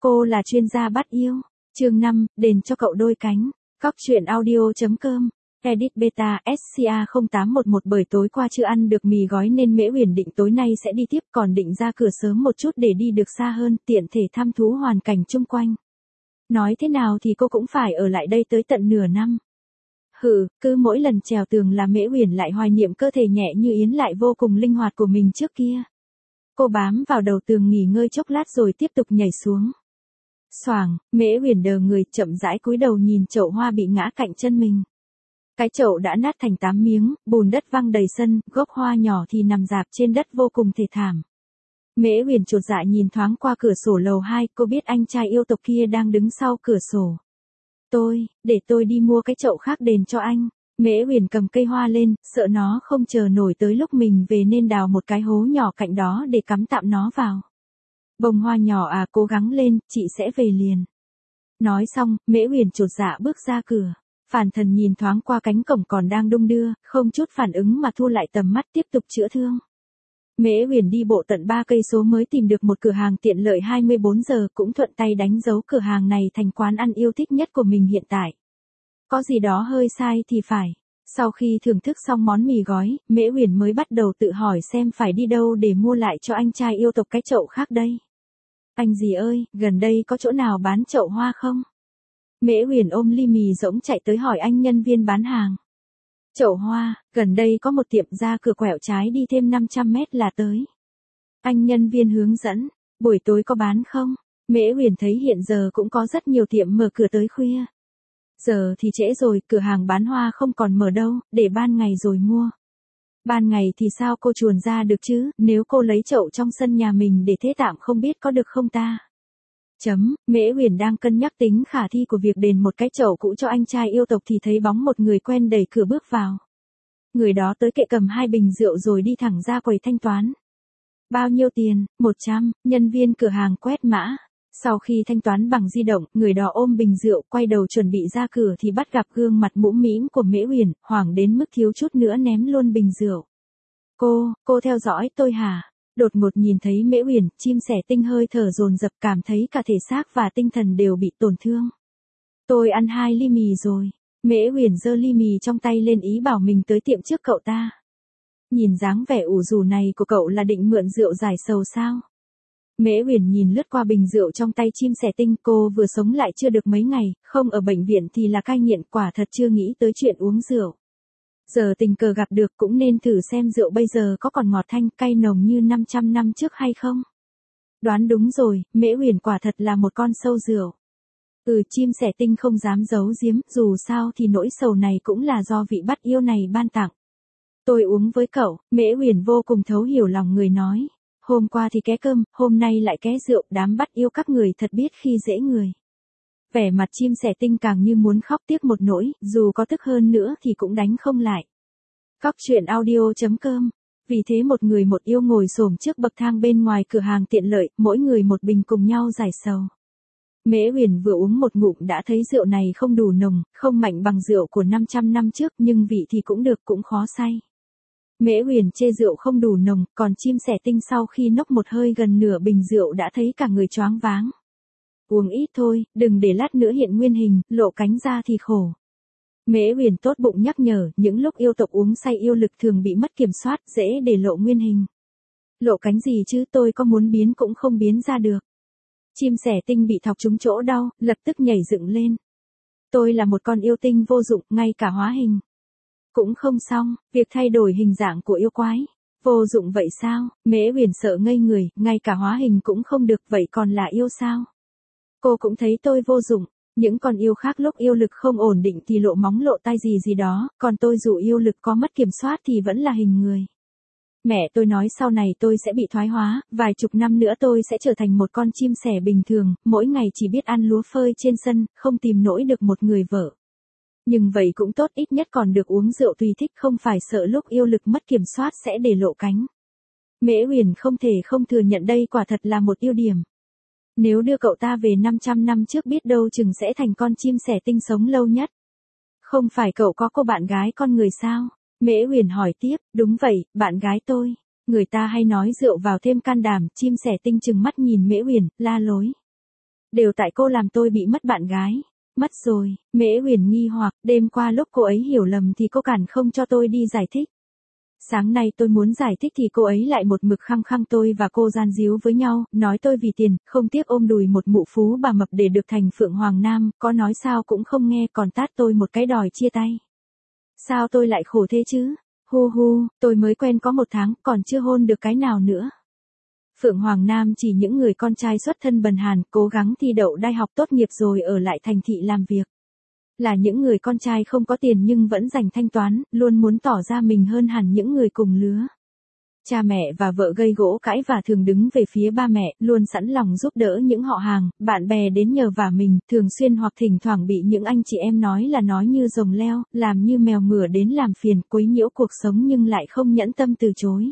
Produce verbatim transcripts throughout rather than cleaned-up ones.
Cô là chuyên gia bắt yêu. Chương năm, đền cho cậu đôi cánh. Cóc truyện audio.com. Edit beta ét xê a không tám một một. Bởi tối qua chưa ăn được mì gói nên Mễ Uyển định tối nay sẽ đi tiếp, còn định ra cửa sớm một chút để đi được xa hơn, tiện thể thăm thú hoàn cảnh chung quanh. Nói thế nào thì cô cũng phải ở lại đây tới tận nửa năm. Hừ, cứ mỗi lần trèo tường là Mễ Uyển lại hoài niệm cơ thể nhẹ như yến lại vô cùng linh hoạt của mình trước kia. Cô bám vào đầu tường nghỉ ngơi chốc lát rồi tiếp tục nhảy xuống. Xoàng, Mễ Uyển đờ người, chậm rãi cúi đầu nhìn chậu hoa bị ngã cạnh chân mình. Cái chậu đã nát thành tám miếng, bùn đất văng đầy sân, gốc hoa nhỏ thì nằm rạp trên đất vô cùng thê thảm. Mễ Uyển chột dạ nhìn thoáng qua cửa sổ lầu hai, cô biết anh trai yêu tộc kia đang đứng sau cửa sổ. Tôi, để tôi đi mua cái chậu khác đền cho anh. Mễ Uyển cầm cây hoa lên, sợ nó không chờ nổi tới lúc mình về nên đào một cái hố nhỏ cạnh đó để cắm tạm nó vào. Bông hoa nhỏ à, cố gắng lên, chị sẽ về liền. Nói xong, Mễ Uyển chột dạ bước ra cửa. Phản Thần nhìn thoáng qua cánh cổng còn đang đung đưa, không chút phản ứng mà thu lại tầm mắt tiếp tục chữa thương. Mễ Uyển đi bộ tận ba cây số mới tìm được một cửa hàng tiện lợi hai mươi bốn giờ, cũng thuận tay đánh dấu cửa hàng này thành quán ăn yêu thích nhất của mình hiện tại. Có gì đó hơi sai thì phải. Sau khi thưởng thức xong món mì gói, Mễ Uyển mới bắt đầu tự hỏi xem phải đi đâu để mua lại cho anh trai yêu tộc cái chậu khác đây. Anh gì ơi, gần đây có chỗ nào bán chậu hoa không? Mễ Uyển ôm ly mì rỗng chạy tới hỏi anh nhân viên bán hàng. Chậu hoa, gần đây có một tiệm, ra cửa quẹo trái đi thêm năm trăm mét là tới. Anh nhân viên hướng dẫn, buổi tối có bán không? Mễ Uyển thấy hiện giờ cũng có rất nhiều tiệm mở cửa tới khuya. Giờ thì trễ rồi, cửa hàng bán hoa không còn mở đâu, để ban ngày rồi mua. Ban ngày thì sao cô chuồn ra được chứ, nếu cô lấy chậu trong sân nhà mình để thế tạm không biết có được không ta? Chấm, Mễ Uyển đang cân nhắc tính khả thi của việc đền một cái chậu cũ cho anh trai yêu tộc thì thấy bóng một người quen đẩy cửa bước vào. Người đó tới kệ cầm hai bình rượu rồi đi thẳng ra quầy thanh toán. Bao nhiêu tiền? một trăm, nhân viên cửa hàng quét mã. Sau khi thanh toán bằng di động, người đó ôm bình rượu quay đầu chuẩn bị ra cửa thì bắt gặp gương mặt mũm mĩm của Mễ Uyển, hoảng đến mức thiếu chút nữa ném luôn bình rượu. Cô, cô theo dõi tôi hả? Đột ngột nhìn thấy Mễ Uyển, chim sẻ tinh hơi thở dồn dập, cảm thấy cả thể xác và tinh thần đều bị tổn thương. Tôi ăn hai ly mì rồi. Mễ Uyển giơ ly mì trong tay lên ý bảo mình tới tiệm trước cậu ta. Nhìn dáng vẻ ủ rũ này của cậu là định mượn rượu giải sầu sao? Mễ Uyển nhìn lướt qua bình rượu trong tay chim sẻ tinh, cô vừa sống lại chưa được mấy ngày, không ở bệnh viện thì là cai nghiện, quả thật chưa nghĩ tới chuyện uống rượu. Giờ tình cờ gặp được cũng nên thử xem rượu bây giờ có còn ngọt thanh cay nồng như năm trăm năm trước hay không. Đoán đúng rồi, Mễ Uyển quả thật là một con sâu rượu. Ừ, chim sẻ tinh không dám giấu giếm, dù sao thì nỗi sầu này cũng là do vị bắt yêu này ban tặng. Tôi uống với cậu, Mễ Uyển vô cùng thấu hiểu lòng người nói. Hôm qua thì ké cơm, hôm nay lại ké rượu, đám bắt yêu các người thật biết khi dễ người. Vẻ mặt chim sẻ tinh càng như muốn khóc tiếc một nỗi, dù có tức hơn nữa thì cũng đánh không lại. Cóc truyện audio.com. Vì thế một người một yêu ngồi xổm trước bậc thang bên ngoài cửa hàng tiện lợi, mỗi người một bình cùng nhau giải sầu. Mễ Uyển vừa uống một ngụm đã thấy rượu này không đủ nồng, không mạnh bằng rượu của năm trăm năm trước, nhưng vị thì cũng được, cũng khó say. Mễ Uyển chê rượu không đủ nồng, còn chim sẻ tinh sau khi nốc một hơi gần nửa bình rượu đã thấy cả người choáng váng. Uống ít thôi, đừng để lát nữa hiện nguyên hình, lộ cánh ra thì khổ. Mễ Uyển tốt bụng nhắc nhở, những lúc yêu tộc uống say yêu lực thường bị mất kiểm soát, dễ để lộ nguyên hình. Lộ cánh gì chứ, tôi có muốn biến cũng không biến ra được. Chim sẻ tinh bị thọc trúng chỗ đau, lập tức nhảy dựng lên. Tôi là một con yêu tinh vô dụng, ngay cả hóa hình cũng không xong, việc thay đổi hình dạng của yêu quái. Vô dụng vậy sao? Mễ Uyển sợ ngây người, ngay cả hóa hình cũng không được, vậy còn là yêu sao? Cô cũng thấy tôi vô dụng. Những con yêu khác lúc yêu lực không ổn định thì lộ móng lộ tai gì gì đó, còn tôi dù yêu lực có mất kiểm soát thì vẫn là hình người. Mẹ tôi nói sau này tôi sẽ bị thoái hóa, vài chục năm nữa tôi sẽ trở thành một con chim sẻ bình thường, mỗi ngày chỉ biết ăn lúa phơi trên sân, không tìm nổi được một người vợ. Nhưng vậy cũng tốt, ít nhất còn được uống rượu tùy thích, không phải sợ lúc yêu lực mất kiểm soát sẽ để lộ cánh. Mễ Uyển không thể không thừa nhận đây quả thật là một ưu điểm. Nếu đưa cậu ta về năm trăm năm trước biết đâu chừng sẽ thành con chim sẻ tinh sống lâu nhất. Không phải cậu có cô bạn gái con người sao? Mễ Uyển hỏi tiếp, đúng vậy, bạn gái tôi. Người ta hay nói rượu vào thêm can đảm, chim sẻ tinh chừng mắt nhìn Mễ Uyển, la lối. Đều tại cô làm tôi bị mất bạn gái. Mất rồi, Mễ Uyển nghi hoặc, đêm qua lúc cô ấy hiểu lầm thì cô cản không cho tôi đi giải thích. Sáng nay tôi muốn giải thích thì cô ấy lại một mực khăng khăng tôi và cô gian díu với nhau, nói tôi vì tiền, không tiếc ôm đùi một mụ phú bà mập để được thành Phượng Hoàng Nam, có nói sao cũng không nghe còn tát tôi một cái đòi chia tay. Sao tôi lại khổ thế chứ? Hu hu, tôi mới quen có một tháng, còn chưa hôn được cái nào nữa. Phượng Hoàng Nam chỉ những người con trai xuất thân bần hàn, cố gắng thi đậu đại học tốt nghiệp rồi ở lại thành thị làm việc. Là những người con trai không có tiền nhưng vẫn dành thanh toán, luôn muốn tỏ ra mình hơn hẳn những người cùng lứa. Cha mẹ và vợ gây gỗ cãi và thường đứng về phía ba mẹ, luôn sẵn lòng giúp đỡ những họ hàng, bạn bè đến nhờ vả mình, thường xuyên hoặc thỉnh thoảng bị những anh chị em nói là nói như rồng leo, làm như mèo mửa đến làm phiền, quấy nhiễu cuộc sống nhưng lại không nhẫn tâm từ chối.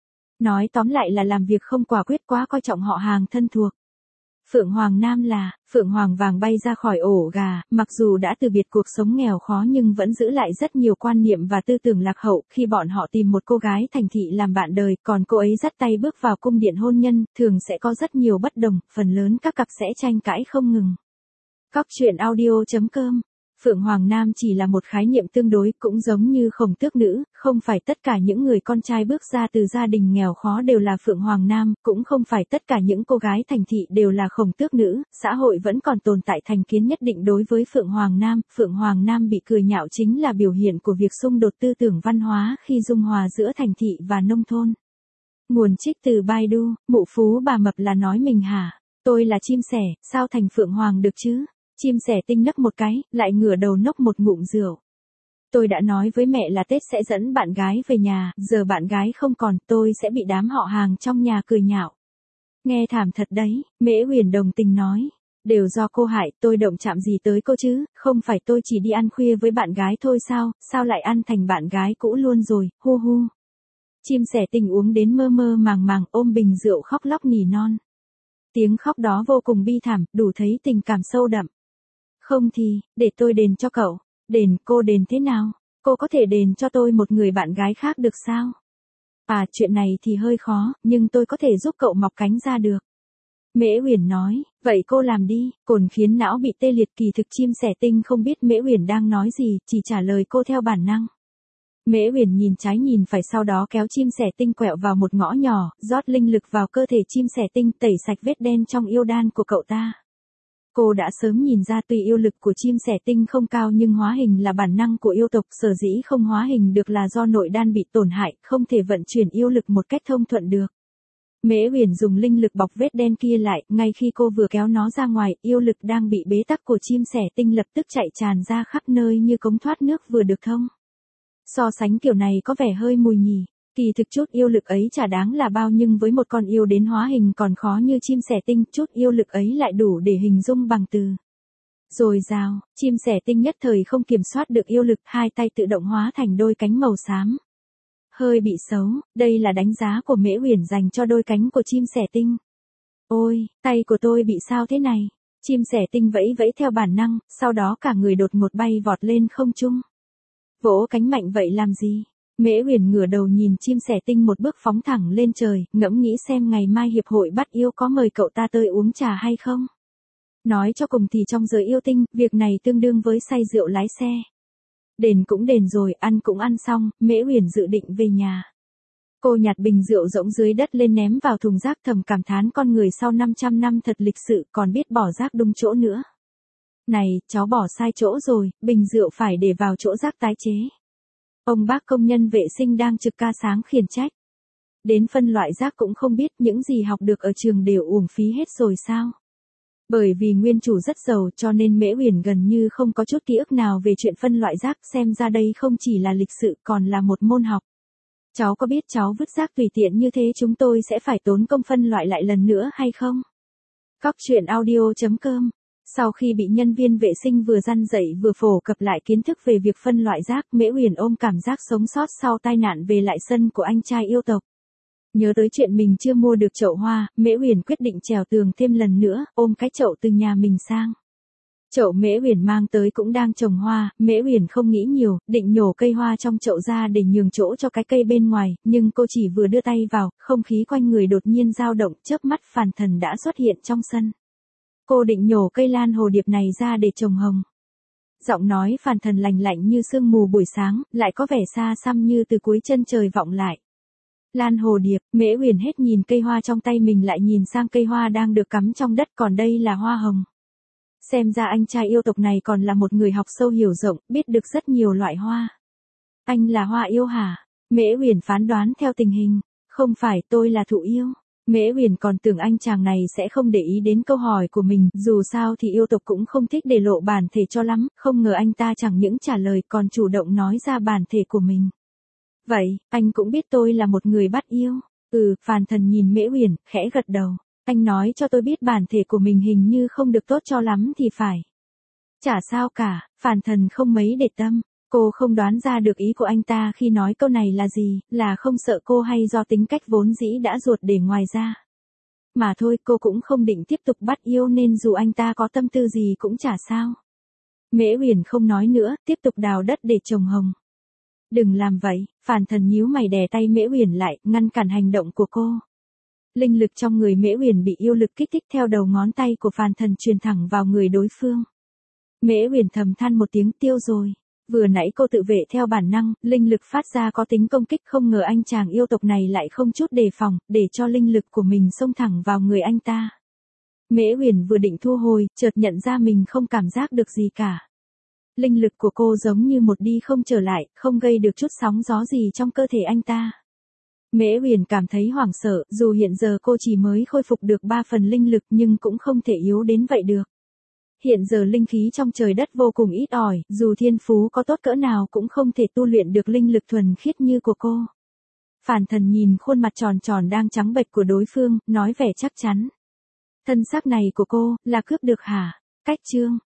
Nói tóm lại là làm việc không quả quyết, quá coi trọng họ hàng thân thuộc. Phượng Hoàng Nam là, Phượng Hoàng vàng bay ra khỏi ổ gà, mặc dù đã từ biệt cuộc sống nghèo khó nhưng vẫn giữ lại rất nhiều quan niệm và tư tưởng lạc hậu. Khi bọn họ tìm một cô gái thành thị làm bạn đời, còn cô ấy dắt tay bước vào cung điện hôn nhân, thường sẽ có rất nhiều bất đồng, phần lớn các cặp sẽ tranh cãi không ngừng. Cóc truyện audio chấm com. Phượng Hoàng Nam chỉ là một khái niệm tương đối, cũng giống như khổng tước nữ, không phải tất cả những người con trai bước ra từ gia đình nghèo khó đều là Phượng Hoàng Nam, cũng không phải tất cả những cô gái thành thị đều là khổng tước nữ, xã hội vẫn còn tồn tại thành kiến nhất định đối với Phượng Hoàng Nam. Phượng Hoàng Nam bị cười nhạo chính là biểu hiện của việc xung đột tư tưởng văn hóa khi dung hòa giữa thành thị và nông thôn. Nguồn trích từ Baidu, mụ phú bà mập là nói mình hả? Tôi là chim sẻ, sao thành Phượng Hoàng được chứ? Chim sẻ tinh nấc một cái, lại ngửa đầu nốc một ngụm rượu. Tôi đã nói với mẹ là Tết sẽ dẫn bạn gái về nhà, giờ bạn gái không còn, tôi sẽ bị đám họ hàng trong nhà cười nhạo. Nghe thảm thật đấy, Mễ Uyển đồng tình nói. Đều do cô hại, tôi động chạm gì tới cô chứ, không phải tôi chỉ đi ăn khuya với bạn gái thôi sao, sao lại ăn thành bạn gái cũ luôn rồi, hu hu. Chim sẻ tinh uống đến mơ mơ màng màng, ôm bình rượu khóc lóc nỉ non. Tiếng khóc đó vô cùng bi thảm, đủ thấy tình cảm sâu đậm. Không thì, để tôi đền cho cậu. Đền, cô đền thế nào? Cô có thể đền cho tôi một người bạn gái khác được sao? À, chuyện này thì hơi khó, nhưng tôi có thể giúp cậu mọc cánh ra được. Mễ Uyển nói, vậy cô làm đi, cồn khiến não bị tê liệt. Kỳ thực chim sẻ tinh không biết Mễ Uyển đang nói gì, chỉ trả lời cô theo bản năng. Mễ Uyển nhìn trái nhìn phải, sau đó kéo chim sẻ tinh quẹo vào một ngõ nhỏ, rót linh lực vào cơ thể chim sẻ tinh, tẩy sạch vết đen trong yêu đan của cậu ta. Cô đã sớm nhìn ra tuy yêu lực của chim sẻ tinh không cao nhưng hóa hình là bản năng của yêu tộc, sở dĩ không hóa hình được là do nội đan bị tổn hại, không thể vận chuyển yêu lực một cách thông thuận được. Mễ Uyển dùng linh lực bọc vết đen kia lại, ngay khi cô vừa kéo nó ra ngoài, yêu lực đang bị bế tắc của chim sẻ tinh lập tức chạy tràn ra khắp nơi như cống thoát nước vừa được thông. So sánh kiểu này có vẻ hơi mùi nhỉ. Kỳ thực chút yêu lực ấy chả đáng là bao, nhưng với một con yêu đến hóa hình còn khó như chim sẻ tinh, chút yêu lực ấy lại đủ để hình dung bằng từ. Rồi rào, chim sẻ tinh nhất thời không kiểm soát được yêu lực, hai tay tự động hóa thành đôi cánh màu xám. Hơi bị xấu, đây là đánh giá của Mễ Uyển dành cho đôi cánh của chim sẻ tinh. Ôi, tay của tôi bị sao thế này? Chim sẻ tinh vẫy vẫy theo bản năng, sau đó cả người đột ngột bay vọt lên không trung. Vỗ cánh mạnh vậy làm gì? Mễ Uyển ngửa đầu nhìn chim sẻ tinh một bước phóng thẳng lên trời, ngẫm nghĩ xem ngày mai hiệp hội bắt yêu có mời cậu ta tới uống trà hay không. Nói cho cùng thì trong giới yêu tinh, việc này tương đương với say rượu lái xe. Đền cũng đền rồi, ăn cũng ăn xong, Mễ Uyển dự định về nhà. Cô nhặt bình rượu rỗng dưới đất lên ném vào thùng rác, thầm cảm thán con người sau năm trăm năm thật lịch sự, còn biết bỏ rác đúng chỗ nữa. Này, cháu bỏ sai chỗ rồi, bình rượu phải để vào chỗ rác tái chế. Ông bác công nhân vệ sinh đang trực ca sáng khiển trách. Đến phân loại rác cũng không biết, những gì học được ở trường đều uổng phí hết rồi sao? Bởi vì nguyên chủ rất giàu cho nên Mễ Uyển gần như không có chút ký ức nào về chuyện phân loại rác, xem ra đây không chỉ là lịch sự còn là một môn học. Cháu có biết cháu vứt rác tùy tiện như thế chúng tôi sẽ phải tốn công phân loại lại lần nữa hay không? Cóc truyện audio chấm com. Sau khi bị nhân viên vệ sinh vừa răn dạy vừa phổ cập lại kiến thức về việc phân loại rác, Mễ Uyển ôm cảm giác sống sót sau tai nạn về lại sân của anh trai yêu tộc. Nhớ tới chuyện mình chưa mua được chậu hoa, Mễ Uyển quyết định trèo tường thêm lần nữa, ôm cái chậu từ nhà mình sang. Chậu Mễ Uyển mang tới cũng đang trồng hoa, Mễ Uyển không nghĩ nhiều, định nhổ cây hoa trong chậu ra để nhường chỗ cho cái cây bên ngoài, nhưng cô chỉ vừa đưa tay vào, không khí quanh người đột nhiên dao động, chớp mắt phàn thần đã xuất hiện trong sân. Cô định nhổ cây lan hồ điệp này ra để trồng hồng. Giọng nói Phàn Thần lành lạnh như sương mù buổi sáng, lại có vẻ xa xăm như từ cuối chân trời vọng lại. Lan hồ điệp, Mễ Uyển hết nhìn cây hoa trong tay mình lại nhìn sang cây hoa đang được cắm trong đất, còn đây là hoa hồng. Xem ra anh trai yêu tộc này còn là một người học sâu hiểu rộng, biết được rất nhiều loại hoa. Anh là hoa yêu hả? Mễ Uyển phán đoán theo tình hình. Không phải, tôi là thụ yêu. Mễ Uyển còn tưởng anh chàng này sẽ không để ý đến câu hỏi của mình, dù sao thì yêu tộc cũng không thích để lộ bản thể cho lắm, không ngờ anh ta chẳng những trả lời còn chủ động nói ra bản thể của mình. Vậy, anh cũng biết tôi là một người bắt yêu. Ừ, Phàn Thần nhìn Mễ Uyển, khẽ gật đầu. Anh nói cho tôi biết bản thể của mình hình như không được tốt cho lắm thì phải. Chả sao cả, Phàn Thần không mấy để tâm. Cô không đoán ra được ý của anh ta khi nói câu này là gì, là không sợ cô hay do tính cách vốn dĩ đã ruột để ngoài ra. Mà thôi, cô cũng không định tiếp tục bắt yêu nên dù anh ta có tâm tư gì cũng chả sao. Mễ Uyển không nói nữa, tiếp tục đào đất để trồng hồng. Đừng làm vậy, Phàn Thần nhíu mày đè tay Mễ Uyển lại, ngăn cản hành động của cô. Linh lực trong người Mễ Uyển bị yêu lực kích thích theo đầu ngón tay của Phàn Thần truyền thẳng vào người đối phương. Mễ Uyển thầm than một tiếng, tiêu rồi. Vừa nãy cô tự vệ theo bản năng, linh lực phát ra có tính công kích, không ngờ anh chàng yêu tộc này lại không chút đề phòng, để cho linh lực của mình xông thẳng vào người anh ta. Mễ Uyển vừa định thu hồi, chợt nhận ra mình không cảm giác được gì cả. Linh lực của cô giống như một đi không trở lại, không gây được chút sóng gió gì trong cơ thể anh ta. Mễ Uyển cảm thấy hoảng sợ, dù hiện giờ cô chỉ mới khôi phục được ba phần linh lực nhưng cũng không thể yếu đến vậy được. Hiện giờ linh khí trong trời đất vô cùng ít ỏi, dù thiên phú có tốt cỡ nào cũng không thể tu luyện được linh lực thuần khiết như của cô. Phàn Thần nhìn khuôn mặt tròn tròn đang trắng bệch của đối phương, nói vẻ chắc chắn. Thân xác này của cô, là cướp được hả? Cách chương.